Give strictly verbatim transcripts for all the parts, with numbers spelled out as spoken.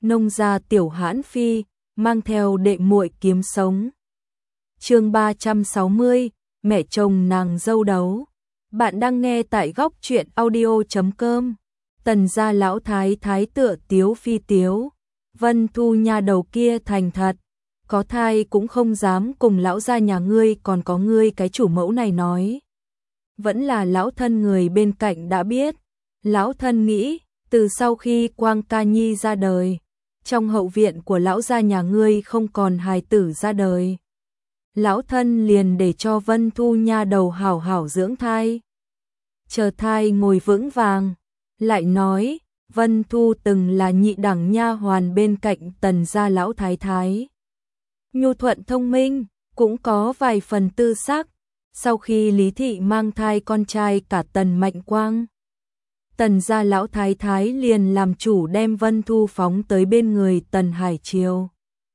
nông gia tiểu hãn phi, mang theo đệ muội kiếm sống. Chương ba trăm sáu mươi, mẹ chồng nàng dâu đấu. Bạn đang nghe tại góc truyện audio chấm com. Tần gia lão thái thái tựa tiếu phi tiếu, Vân Thu nhà đầu kia thành thật, có thai cũng không dám cùng lão gia nhà ngươi, còn có ngươi cái chủ mẫu này nói. Vẫn là lão thân người bên cạnh đã biết. Lão thân nghĩ, từ sau khi Quang Ca Nhi ra đời, trong hậu viện của lão gia nhà ngươi không còn hài tử ra đời. Lão thân liền để cho Vân Thu nha đầu hảo hảo dưỡng thai, chờ thai ngồi vững vàng. Lại nói, Vân Thu từng là nhị đẳng nha hoàn bên cạnh Tần gia lão thái thái. Nhu thuận thông minh, cũng có vài phần tư sắc. Sau khi Lý thị mang thai con trai cả Tần Mạnh Quang, Tần gia lão thái thái liền làm chủ đem Vân Thu phóng tới bên người Tần Hải Triều,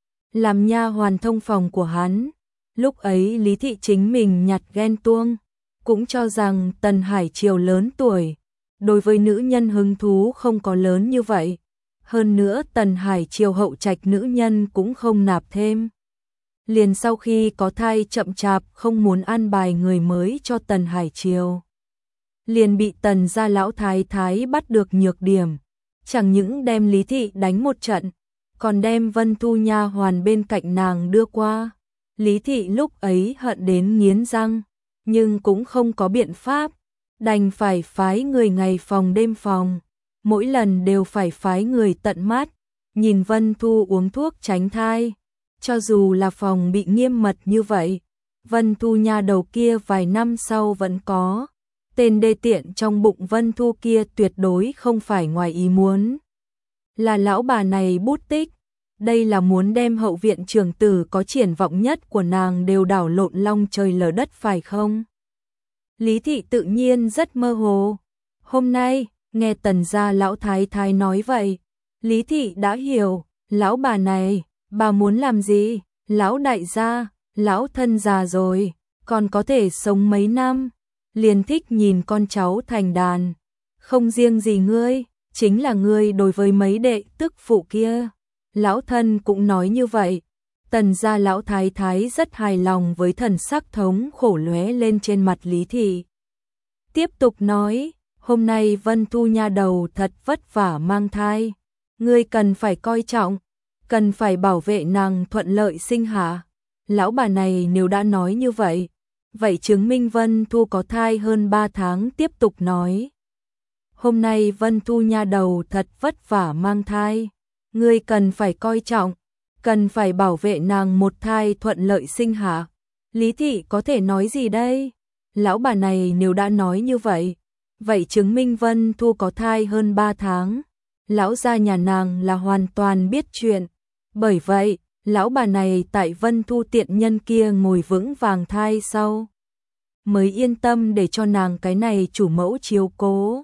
làm nha hoàn thông phòng của hắn. Lúc ấy Lý thị chính mình nhặt ghen tuông, cũng cho rằng Tần Hải Triều lớn tuổi, đối với nữ nhân hứng thú không có lớn như vậy. Hơn nữa Tần Hải Triều hậu trạch nữ nhân cũng không nạp thêm. Liền sau khi có thai chậm chạp không muốn an bài người mới cho Tần Hải Triều, liền bị Tần gia lão thái thái bắt được nhược điểm, chẳng những đem Lý thị đánh một trận, còn đem Vân Thu nha hoàn bên cạnh nàng đưa qua. Lý thị lúc ấy hận đến nghiến răng, nhưng cũng không có biện pháp, đành phải phái người ngày phòng đêm phòng, mỗi lần đều phải phái người tận mắt nhìn Vân Thu uống thuốc tránh thai. Cho dù là phòng bị nghiêm mật như vậy, Vân Thu nha đầu kia vài năm sau vẫn có. Tên đê tiện trong bụng Vân Thu kia tuyệt đối không phải ngoài ý muốn. Là lão bà này bút tích, đây là muốn đem hậu viện trưởng tử có triển vọng nhất của nàng đều đảo lộn long trời lở đất phải không? Lý thị tự nhiên rất mơ hồ. Hôm nay, nghe Tần gia lão thái thái nói vậy, Lý thị đã hiểu, lão bà này, bà muốn làm gì? Lão đại gia, lão thân già rồi, còn có thể sống mấy năm, liền thích nhìn con cháu thành đàn. Không riêng gì ngươi, chính là ngươi đối với mấy đệ tức phụ kia, lão thân cũng nói như vậy. Tần gia lão thái thái rất hài lòng với thần sắc thống khổ lóe lên trên mặt Lý thị. Tiếp tục nói, hôm nay Vân Thu nha đầu thật vất vả mang thai, ngươi cần phải coi trọng, cần phải bảo vệ nàng thuận lợi sinh hạ. Lão bà này nếu đã nói như vậy, vậy chứng minh Vân Thu có thai hơn ba tháng. Tiếp tục nói, hôm nay Vân Thu nha đầu thật vất vả mang thai, ngươi cần phải coi trọng, cần phải bảo vệ nàng một thai thuận lợi sinh hạ. Lý thị có thể nói gì đây? Lão bà này nếu đã nói như vậy, vậy chứng minh Vân Thu có thai hơn ba tháng. Lão gia nhà nàng là hoàn toàn biết chuyện. Bởi vậy, lão bà này tại Vân Thu tiện nhân kia ngồi vững vàng thai sau, mới yên tâm để cho nàng cái này chủ mẫu chiếu cố.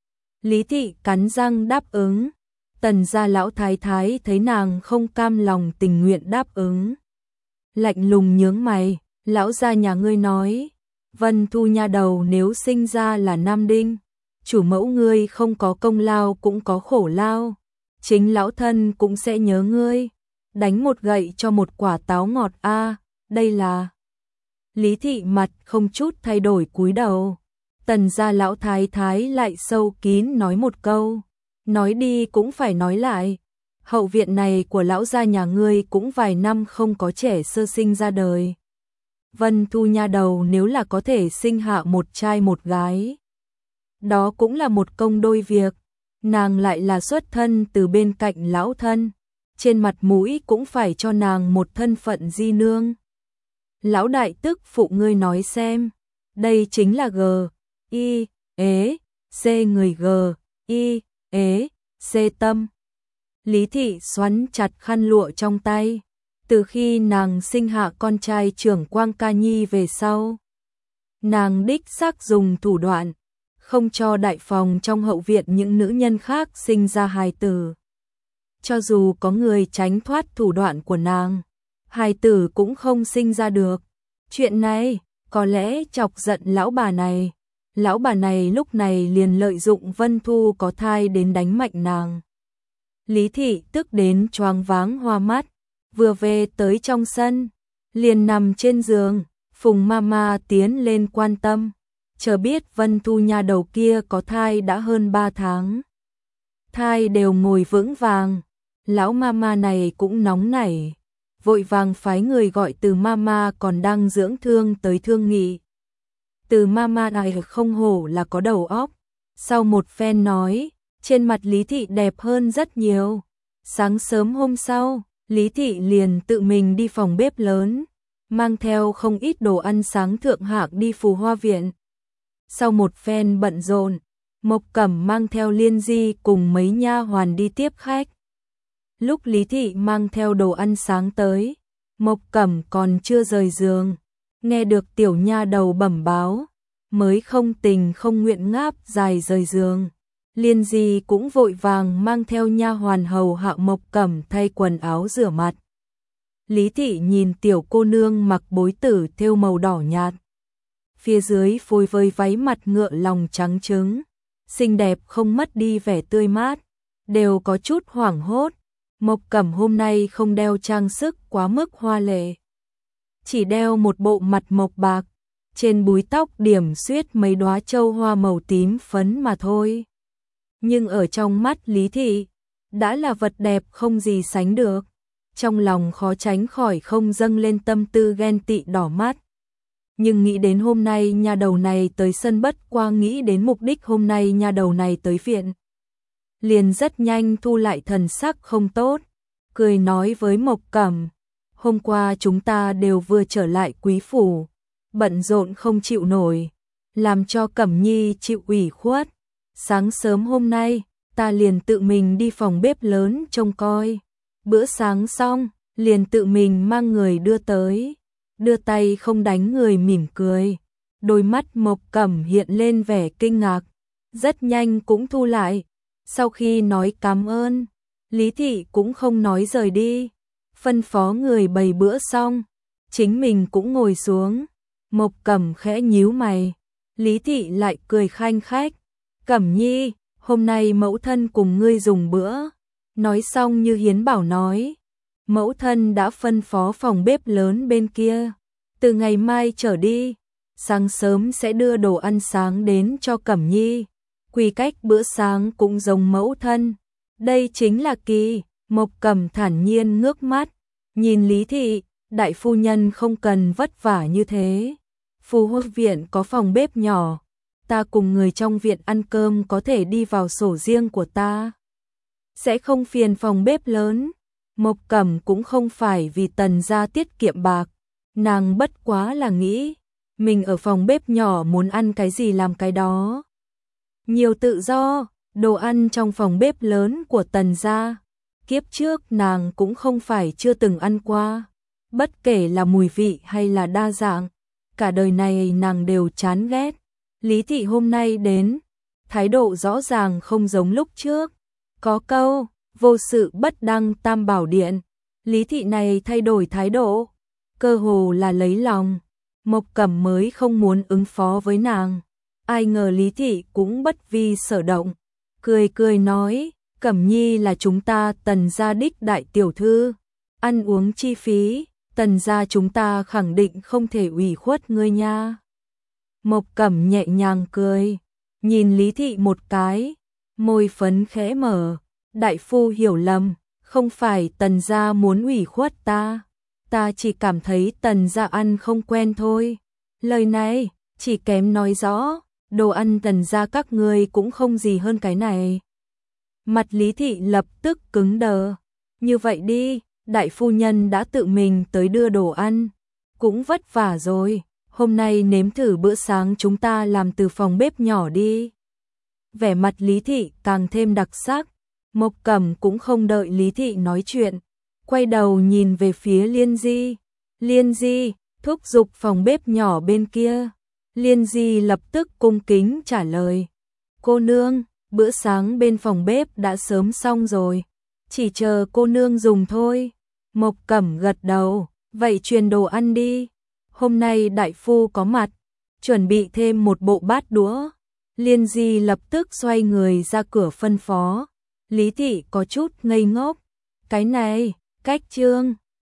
Lý thị cắn răng đáp ứng. Tần gia lão thái thái thấy nàng không cam lòng tình nguyện đáp ứng, lạnh lùng nhướng mày. Lão gia nhà ngươi nói, Vân Thu nha đầu nếu sinh ra là nam đinh, chủ mẫu ngươi không có công lao cũng có khổ lao, chính lão thân cũng sẽ nhớ ngươi, đánh một gậy cho một quả táo ngọt a. À, đây là. Lý thị mặt không chút thay đổi cúi đầu. Tần gia lão thái thái lại sâu kín nói một câu, nói đi cũng phải nói lại, hậu viện này của lão gia nhà ngươi cũng vài năm không có trẻ sơ sinh ra đời. Vân Thu nha đầu nếu là có thể sinh hạ một trai một gái, đó cũng là một công đôi việc. Nàng lại là xuất thân từ bên cạnh lão thân, trên mặt mũi cũng phải cho nàng một thân phận di nương. Lão đại tức phụ ngươi nói xem, đây chính là G, I, ế, C người G, I, ế, C tâm. Lý thị xoắn chặt khăn lụa trong tay. Từ khi nàng sinh hạ con trai trưởng Quang Ca Nhi về sau, nàng đích xác dùng thủ đoạn, không cho đại phòng trong hậu viện những nữ nhân khác sinh ra hài tử. Cho dù có người tránh thoát thủ đoạn của nàng, hài tử cũng không sinh ra được. Chuyện này có lẽ chọc giận lão bà này. Lão bà này lúc này liền lợi dụng Vân Thu có thai đến đánh mạnh nàng. Lý Thị tức đến choáng váng hoa mắt, vừa về tới trong sân, liền nằm trên giường, Phùng Mama tiến lên quan tâm, chờ biết Vân Thu nha đầu kia có thai đã hơn ba tháng. Thai đều ngồi vững vàng, lão Mama này cũng nóng nảy, vội vàng phái người gọi Từ Mama còn đang dưỡng thương tới thương nghị. Từ Mama này không hổ là có đầu óc, sau một phen nói, trên mặt Lý Thị đẹp hơn rất nhiều. Sáng sớm hôm sau, Lý Thị liền tự mình đi phòng bếp lớn, mang theo không ít đồ ăn sáng thượng hạng đi Phù Hoa Viện. Sau một phen bận rộn, Mộc Cẩm mang theo Liên Di cùng mấy nha hoàn đi tiếp khách. Lúc Lý Thị mang theo đồ ăn sáng tới, Mộc Cẩm còn chưa rời giường, nghe được tiểu nha đầu bẩm báo, mới không tình không nguyện ngáp dài rời giường. Liên Di cũng vội vàng mang theo nha hoàn hầu hạ Mộc Cẩm thay quần áo rửa mặt. Lý Thị nhìn tiểu cô nương mặc bối tử thêu màu đỏ nhạt, phía dưới phối với váy mặt ngựa lòng trắng trứng, xinh đẹp không mất đi vẻ tươi mát, đều có chút hoảng hốt. Mộc Cẩm hôm nay không đeo trang sức quá mức hoa lệ, chỉ đeo một bộ mặt mộc bạc, trên búi tóc điểm xuyết mấy đóa châu hoa màu tím phấn mà thôi. Nhưng ở trong mắt Lý Thị, đã là vật đẹp không gì sánh được, trong lòng khó tránh khỏi không dâng lên tâm tư ghen tị đỏ mắt. Nhưng nghĩ đến hôm nay nha đầu này tới sân, bất qua nghĩ đến mục đích hôm nay nha đầu này tới viện, liền rất nhanh thu lại thần sắc không tốt, cười nói với Mộc Cẩm, hôm qua chúng ta đều vừa trở lại quý phủ, bận rộn không chịu nổi, làm cho Cẩm Nhi chịu ủy khuất. Sáng sớm hôm nay, ta liền tự mình đi phòng bếp lớn trông coi. Bữa sáng xong, liền tự mình mang người đưa tới, đưa tay không đánh người mỉm cười. Đôi mắt Mộc Cẩm hiện lên vẻ kinh ngạc, rất nhanh cũng thu lại. Sau khi nói cảm ơn, Lý Thị cũng không nói rời đi, phân phó người bày bữa xong, chính mình cũng ngồi xuống. Mộc Cẩm khẽ nhíu mày, Lý Thị lại cười khanh khách, Cẩm Nhi, hôm nay mẫu thân cùng ngươi dùng bữa. Nói xong như hiến bảo nói, mẫu thân đã phân phó phòng bếp lớn bên kia, từ ngày mai trở đi, sáng sớm sẽ đưa đồ ăn sáng đến cho Cẩm Nhi. Quy cách bữa sáng cũng giống mẫu thân, đây chính là kỳ. Mộc Cẩm thản nhiên ngước mắt, nhìn Lý Thị, đại phu nhân không cần vất vả như thế. Phù Hoa Viện có phòng bếp nhỏ, ta cùng người trong viện ăn cơm có thể đi vào sổ riêng của ta, sẽ không phiền phòng bếp lớn. Mộc Cẩm cũng không phải vì Tần gia tiết kiệm bạc, nàng bất quá là nghĩ, mình ở phòng bếp nhỏ muốn ăn cái gì làm cái đó. Nhiều tự do, đồ ăn trong phòng bếp lớn của Tần gia, kiếp trước nàng cũng không phải chưa từng ăn qua, bất kể là mùi vị hay là đa dạng, cả đời này nàng đều chán ghét. Lý Thị hôm nay đến, thái độ rõ ràng không giống lúc trước, có câu, vô sự bất đăng tam bảo điện, Lý Thị này thay đổi thái độ, cơ hồ là lấy lòng. Mộc Cẩm mới không muốn ứng phó với nàng, ai ngờ Lý Thị cũng bất vi sở động, cười cười nói, Cẩm Nhi là chúng ta Tần gia đích đại tiểu thư, ăn uống chi phí, Tần gia chúng ta khẳng định không thể ủy khuất ngươi nha. Mộc Cẩm nhẹ nhàng cười, nhìn Lý Thị một cái, môi phấn khẽ mở, đại phu hiểu lầm, không phải Tần gia muốn ủy khuất ta, ta chỉ cảm thấy Tần gia ăn không quen thôi. Lời này chỉ kém nói rõ, đồ ăn Tần gia các ngươi cũng không gì hơn cái này. Mặt Lý Thị lập tức cứng đờ, như vậy đi, đại phu nhân đã tự mình tới đưa đồ ăn, cũng vất vả rồi, hôm nay nếm thử bữa sáng chúng ta làm từ phòng bếp nhỏ đi. Vẻ mặt Lý Thị càng thêm đặc sắc, Mộc Cẩm cũng không đợi Lý Thị nói chuyện, quay đầu nhìn về phía Liên Di. Liên Di, thúc giục phòng bếp nhỏ bên kia. Liên Di lập tức cung kính trả lời, cô nương, bữa sáng bên phòng bếp đã sớm xong rồi, chỉ chờ cô nương dùng thôi. Mộc Cẩm gật đầu, vậy truyền đồ ăn đi, hôm nay đại phu có mặt, chuẩn bị thêm một bộ bát đũa. Liên Di lập tức xoay người ra cửa phân phó, Lý Thị có chút ngây ngốc. Cái này, cách trương.